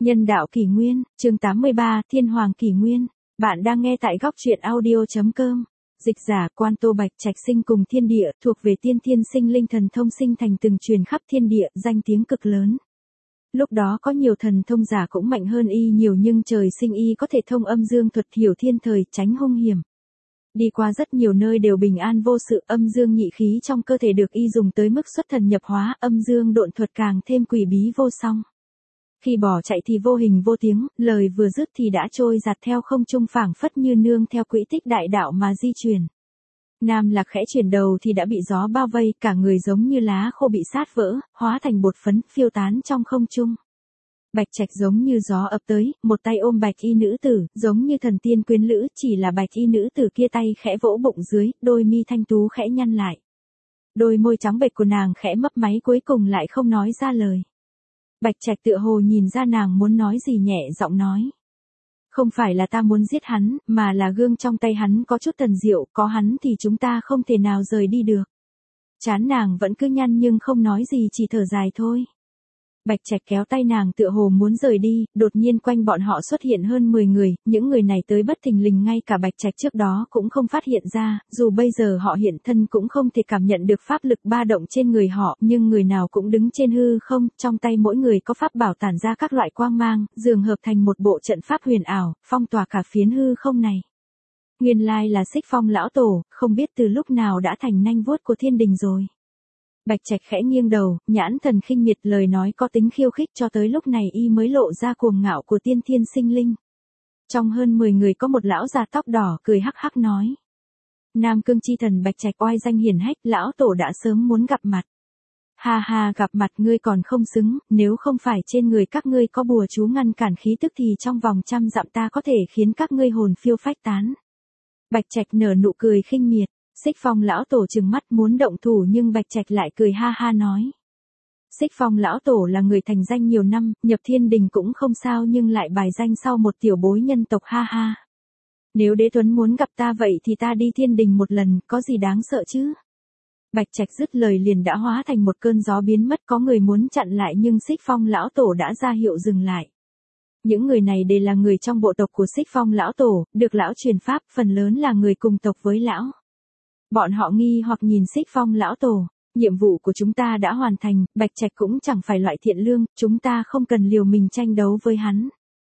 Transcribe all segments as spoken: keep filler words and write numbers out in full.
Nhân đạo kỷ nguyên, chương tám mươi ba, Thiên Hoàng kỷ nguyên. Bạn đang nghe tại góc truyện audio.com. Dịch giả Quan Tô Bạch Trạch sinh cùng thiên địa, thuộc về tiên thiên sinh linh thần thông sinh thành từng truyền khắp thiên địa, danh tiếng cực lớn. Lúc đó có nhiều thần thông giả cũng mạnh hơn y nhiều, nhưng trời sinh y có thể thông âm dương thuật, hiểu thiên thời, tránh hung hiểm. Đi qua rất nhiều nơi đều bình an vô sự, âm dương nhị khí trong cơ thể được y dùng tới mức xuất thần nhập hóa, âm dương độn thuật càng thêm quỷ bí vô song. Khi bỏ chạy thì vô hình vô tiếng, lời vừa dứt thì đã trôi giạt theo không trung, phảng phất như nương theo quỹ tích đại đạo mà di chuyển. Nam Lạc khẽ chuyển đầu thì đã bị gió bao vây, cả người giống như lá khô bị sát vỡ, hóa thành bột phấn, phiêu tán trong không trung. Bạch Trạch giống như gió ập tới, một tay ôm bạch y nữ tử, giống như thần tiên quyến lữ, chỉ là bạch y nữ tử kia tay khẽ vỗ bụng dưới, đôi mi thanh tú khẽ nhăn lại. Đôi môi trắng bệch của nàng khẽ mấp máy, cuối cùng lại không nói ra lời. Bạch Trạch tựa hồ nhìn ra nàng muốn nói gì, nhẹ giọng nói. Không phải là ta muốn giết hắn, mà là gương trong tay hắn có chút thần diệu, có hắn thì chúng ta không thể nào rời đi được. Trán nàng vẫn cứ nhăn nhưng không nói gì, chỉ thở dài thôi. Bạch Trạch kéo tay nàng tựa hồ muốn rời đi, đột nhiên quanh bọn họ xuất hiện hơn mười người, những người này tới bất thình lình, ngay cả Bạch Trạch trước đó cũng không phát hiện ra, dù bây giờ họ hiện thân cũng không thể cảm nhận được pháp lực ba động trên người họ, nhưng người nào cũng đứng trên hư không, trong tay mỗi người có pháp bảo tản ra các loại quang mang, dường hợp thành một bộ trận pháp huyền ảo, phong tỏa cả phiến hư không này. Nguyên lai là Xích Phong lão tổ, không biết từ lúc nào đã thành nanh vuốt của thiên đình rồi. Bạch Trạch khẽ nghiêng đầu, nhãn thần khinh miệt, lời nói có tính khiêu khích, cho tới lúc này y mới lộ ra cuồng ngạo của tiên thiên sinh linh. Trong hơn mười người có một lão già tóc đỏ cười hắc hắc nói. Nam Cương chi thần Bạch Trạch oai danh hiển hách, lão tổ đã sớm muốn gặp mặt. Ha ha, gặp mặt ngươi còn không xứng, nếu không phải trên người các ngươi có bùa chú ngăn cản khí tức thì trong vòng trăm dặm ta có thể khiến các ngươi hồn phiêu phách tán. Bạch Trạch nở nụ cười khinh miệt. Xích Phong lão tổ trừng mắt muốn động thủ, nhưng Bạch Trạch lại cười ha ha nói. Xích Phong lão tổ là người thành danh nhiều năm, nhập thiên đình cũng không sao, nhưng lại bài danh sau một tiểu bối nhân tộc, ha ha. Nếu Đế Tuấn muốn gặp ta vậy thì ta đi thiên đình một lần, có gì đáng sợ chứ? Bạch Trạch dứt lời liền đã hóa thành một cơn gió biến mất, có người muốn chặn lại nhưng Xích Phong lão tổ đã ra hiệu dừng lại. Những người này đều là người trong bộ tộc của Xích Phong lão tổ, được lão truyền pháp, phần lớn là người cùng tộc với lão. Bọn họ nghi hoặc nhìn Xích Phong lão tổ, nhiệm vụ của chúng ta đã hoàn thành, Bạch Trạch cũng chẳng phải loại thiện lương, chúng ta không cần liều mình tranh đấu với hắn.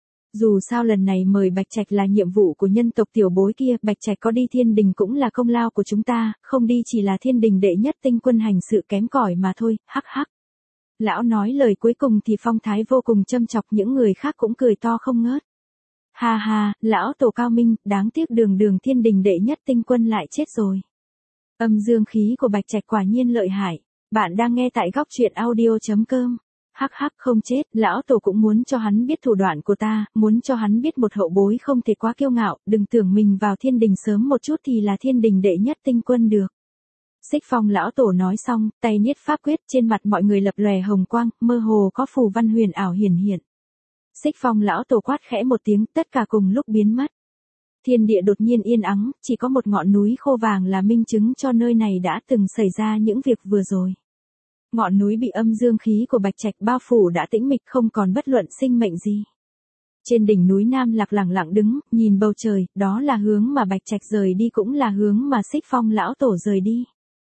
Dù sao lần này mời Bạch Trạch là nhiệm vụ của nhân tộc tiểu bối kia, Bạch Trạch có đi thiên đình cũng là công lao của chúng ta, không đi chỉ là thiên đình đệ nhất tinh quân hành sự kém cỏi mà thôi, hắc hắc. Lão nói lời cuối cùng thì phong thái vô cùng châm chọc, những người khác cũng cười to không ngớt. Ha ha, lão tổ cao minh, đáng tiếc đường đường thiên đình đệ nhất tinh quân lại chết rồi. Âm dương khí của Bạch Trạch quả nhiên lợi hại. Bạn đang nghe tại góc truyện audio.com. Hắc hắc, không chết, lão tổ cũng muốn cho hắn biết thủ đoạn của ta, muốn cho hắn biết một hậu bối không thể quá kiêu ngạo, đừng tưởng mình vào thiên đình sớm một chút thì là thiên đình đệ nhất tinh quân được. Xích Phong lão tổ nói xong, tay niết pháp quyết, trên mặt mọi người lập lòe hồng quang, mơ hồ có phù văn huyền ảo hiển hiện. Xích Phong lão tổ quát khẽ một tiếng, tất cả cùng lúc biến mất. Thiên địa đột nhiên yên ắng, chỉ có một ngọn núi khô vàng là minh chứng cho nơi này đã từng xảy ra những việc vừa rồi. Ngọn núi bị âm dương khí của Bạch Trạch bao phủ đã tĩnh mịch, không còn bất luận sinh mệnh gì. Trên đỉnh núi Nam Lạc lẳng lặng đứng, nhìn bầu trời, đó là hướng mà Bạch Trạch rời đi, cũng là hướng mà Xích Phong lão tổ rời đi.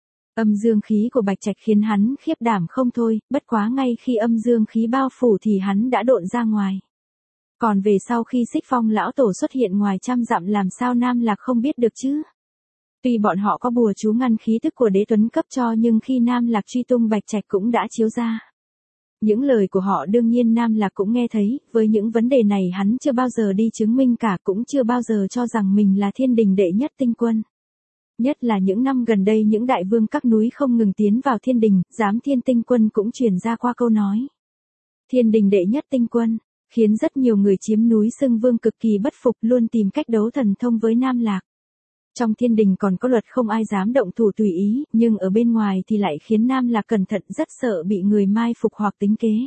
Âm dương khí của Bạch Trạch khiến hắn khiếp đảm không thôi, bất quá ngay khi âm dương khí bao phủ thì hắn đã độn ra ngoài. Còn về sau khi Xích Phong lão tổ xuất hiện ngoài trăm dặm, làm sao Nam Lạc không biết được chứ? Tuy bọn họ có bùa chú ngăn khí tức của Đế Tuấn cấp cho, nhưng khi Nam Lạc truy tung Bạch Trạch cũng đã chiếu ra. Những lời của họ đương nhiên Nam Lạc cũng nghe thấy, với những vấn đề này hắn chưa bao giờ đi chứng minh cả, cũng chưa bao giờ cho rằng mình là thiên đình đệ nhất tinh quân. Nhất là những năm gần đây những đại vương các núi không ngừng tiến vào thiên đình, giám thiên tinh quân cũng truyền ra qua câu nói. Thiên đình đệ nhất tinh quân, khiến rất nhiều người chiếm núi xưng vương cực kỳ bất phục, luôn tìm cách đấu thần thông với Nam Lạc. Trong thiên đình còn có luật không ai dám động thủ tùy ý, nhưng ở bên ngoài thì lại khiến Nam Lạc cẩn thận, rất sợ bị người mai phục hoặc tính kế.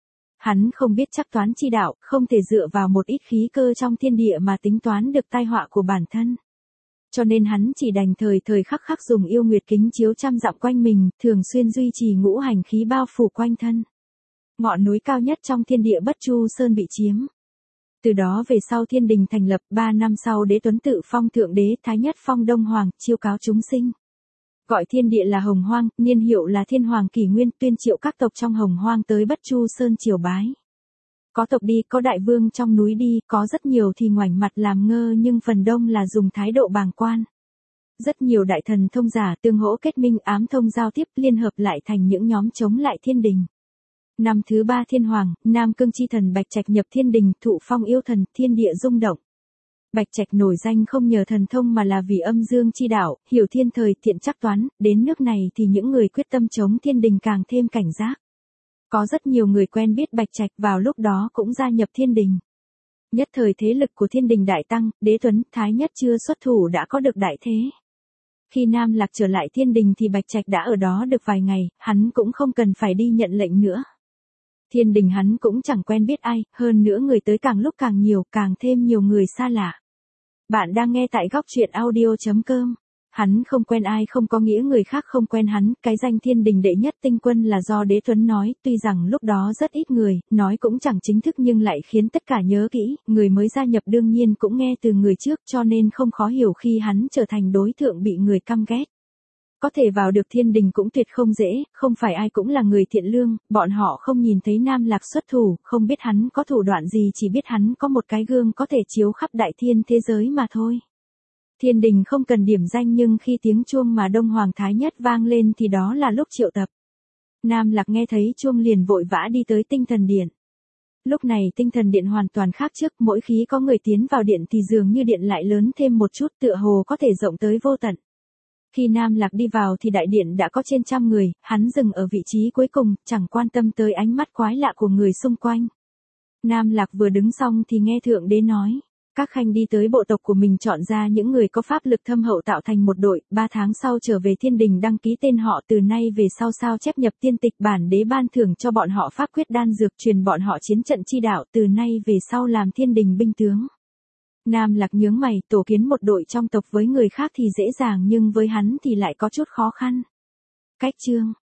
Hắn không biết chắc toán chi đạo, không thể dựa vào một ít khí cơ trong thiên địa mà tính toán được tai họa của bản thân. Cho nên hắn chỉ đành thời thời khắc khắc dùng yêu nguyệt kính chiếu trăm dặm quanh mình, thường xuyên duy trì ngũ hành khí bao phủ quanh thân. ngọn núi cao nhất trong thiên địa Bất Chu Sơn bị chiếm. Từ đó về sau thiên đình thành lập, ba năm sau Đế Tuấn tự phong thượng đế, Thái Nhất phong Đông Hoàng, chiêu cáo chúng sinh. Gọi thiên địa là Hồng Hoang, niên hiệu là Thiên Hoàng Kỷ Nguyên, tuyên triệu các tộc trong Hồng Hoang tới Bất Chu Sơn triều bái. Có tộc đi, có đại vương trong núi đi, có rất nhiều thì ngoảnh mặt làm ngơ, nhưng phần đông là dùng thái độ bàng quan. Rất nhiều đại thần thông giả tương hỗ kết minh, ám thông giao tiếp, liên hợp lại thành những nhóm chống lại thiên đình. Năm thứ ba Thiên Hoàng, Nam Cương chi thần Bạch Trạch nhập thiên đình, thụ phong yêu thần, thiên địa rung động. Bạch Trạch nổi danh không nhờ thần thông mà là vì âm dương chi đạo, hiểu thiên thời, thiện chắc toán, đến nước này thì những người quyết tâm chống thiên đình càng thêm cảnh giác. Có rất nhiều người quen biết Bạch Trạch vào lúc đó cũng gia nhập thiên đình. Nhất thời thế lực của thiên đình đại tăng, Đế Tuấn, Thái Nhất chưa xuất thủ đã có được đại thế. Khi Nam Lạc trở lại thiên đình thì Bạch Trạch đã ở đó được vài ngày, hắn cũng không cần phải đi nhận lệnh nữa. Thiên đình hắn cũng chẳng quen biết ai, hơn nữa người tới càng lúc càng nhiều, càng thêm nhiều người xa lạ. Bạn đang nghe tại góc truyện audio chấm com. Hắn không quen ai không có nghĩa người khác không quen hắn, cái danh thiên đình đệ nhất tinh quân là do Đế Tuấn nói, tuy rằng lúc đó rất ít người, nói cũng chẳng chính thức nhưng lại khiến tất cả nhớ kỹ, người mới gia nhập đương nhiên cũng nghe từ người trước cho nên không khó hiểu khi hắn trở thành đối tượng bị người căm ghét. Có thể vào được thiên đình cũng tuyệt không dễ, không phải ai cũng là người thiện lương, bọn họ không nhìn thấy Nam Lạc xuất thủ, không biết hắn có thủ đoạn gì, chỉ biết hắn có một cái gương có thể chiếu khắp đại thiên thế giới mà thôi. Thiên đình không cần điểm danh nhưng khi tiếng chuông mà Đông Hoàng Thái Nhất vang lên thì đó là lúc triệu tập. Nam Lạc nghe thấy chuông liền vội vã đi tới tinh thần điện. Lúc này tinh thần điện hoàn toàn khác trước, mỗi khi có người tiến vào điện thì dường như điện lại lớn thêm một chút, tựa hồ có thể rộng tới vô tận. Khi Nam Lạc đi vào thì đại điện đã có trên trăm người, hắn dừng ở vị trí cuối cùng, chẳng quan tâm tới ánh mắt quái lạ của người xung quanh. Nam Lạc vừa đứng xong thì nghe Thượng Đế nói, các khanh đi tới bộ tộc của mình chọn ra những người có pháp lực thâm hậu tạo thành một đội, ba tháng sau trở về thiên đình đăng ký tên họ, từ nay về sau sao chép nhập tiên tịch, bản đế ban thưởng cho bọn họ pháp quyết đan dược, truyền bọn họ chiến trận chi đạo, từ nay về sau làm thiên đình binh tướng. Nam Lạc nhướng mày, tổ kiến một đội trong tộc với người khác thì dễ dàng nhưng với hắn thì lại có chút khó khăn. Cách chương